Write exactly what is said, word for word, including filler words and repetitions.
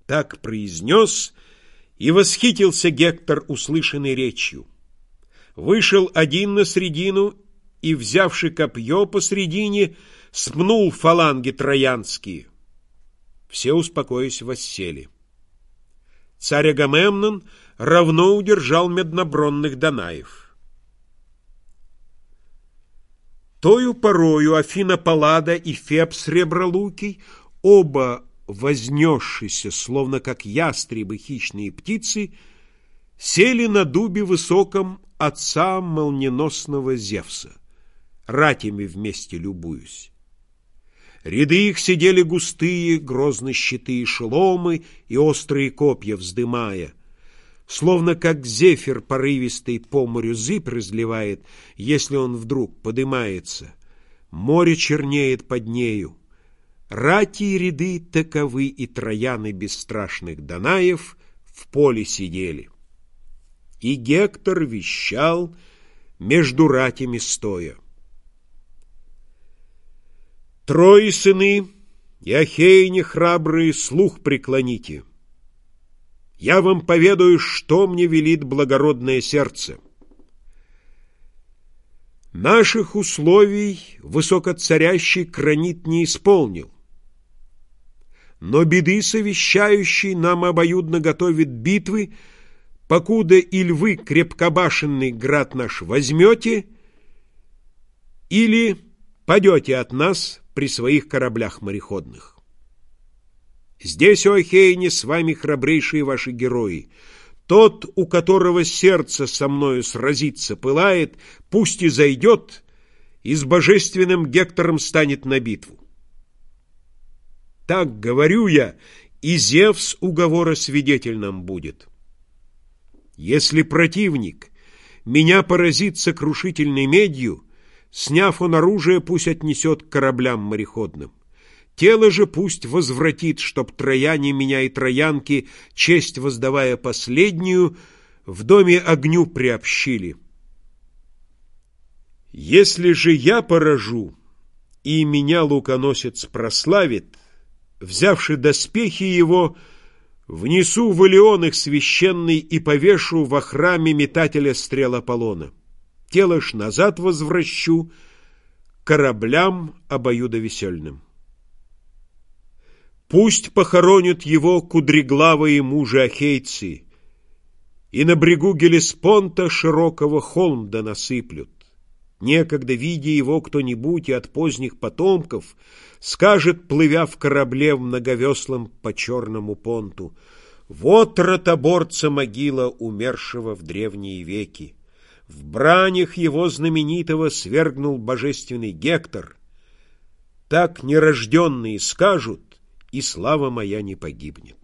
Так произнес, и восхитился Гектор услышанной речью. Вышел один на средину и, взявши копье посредине, смнул фаланги троянские. Все, успокоясь, воссели. Царь Агамемнон равно удержал меднобронных Данаев. Тою порою Афина Паллада и Феб Сребролукий, оба вознесшиеся, словно как ястребы хищные птицы, сели на дубе высоком отца молниеносного Зевса, ратями вместе любуюсь. Ряды их сидели густые, грозно щиты шеломы и острые копья вздымая, словно как зефир порывистый по морю зыбь разливает, если он вдруг подымается. Море чернеет под нею. Рати и ряды таковы, и трояны бесстрашных Данаев в поле сидели. И Гектор вещал между ратями стоя. Трои сыны и ахейни храбрые, слух преклоните. Я вам поведаю, что мне велит благородное сердце. Наших условий высокоцарящий Кранит не исполнил, но беды совещающий нам обоюдно готовит битвы, покуда или вы крепкобашенный град наш возьмете, или падете от нас при своих кораблях мореходных. Здесь, о Ахейне, с вами храбрейшие ваши герои. Тот, у которого сердце со мною сразиться пылает, пусть и зайдет, и с божественным Гектором станет на битву. Так говорю я, и Зевс уговора свидетель нам будет. Если противник меня поразит сокрушительной медью, сняв он оружие, пусть отнесет к кораблям мореходным. Тело же пусть возвратит, чтоб трояне меня и троянки, честь воздавая последнюю, в доме огню приобщили. Если же я поражу, и меня луконосец прославит, взявши доспехи его, внесу в Илион их священный и повешу во храме метателя стрел Аполлона. Тело ж назад возвращу кораблям обоюдовесельным. Пусть похоронят его кудреглавые мужи-ахейцы, и на брегу Гелеспонта широкого холм да насыплют. Некогда, видя его кто-нибудь и от поздних потомков, скажет, плывя в корабле многовеслом по черному понту: вот ротоборца могила умершего в древние веки. В бранях его знаменитого свергнул божественный Гектор. Так нерожденные скажут, и слава моя не погибнет.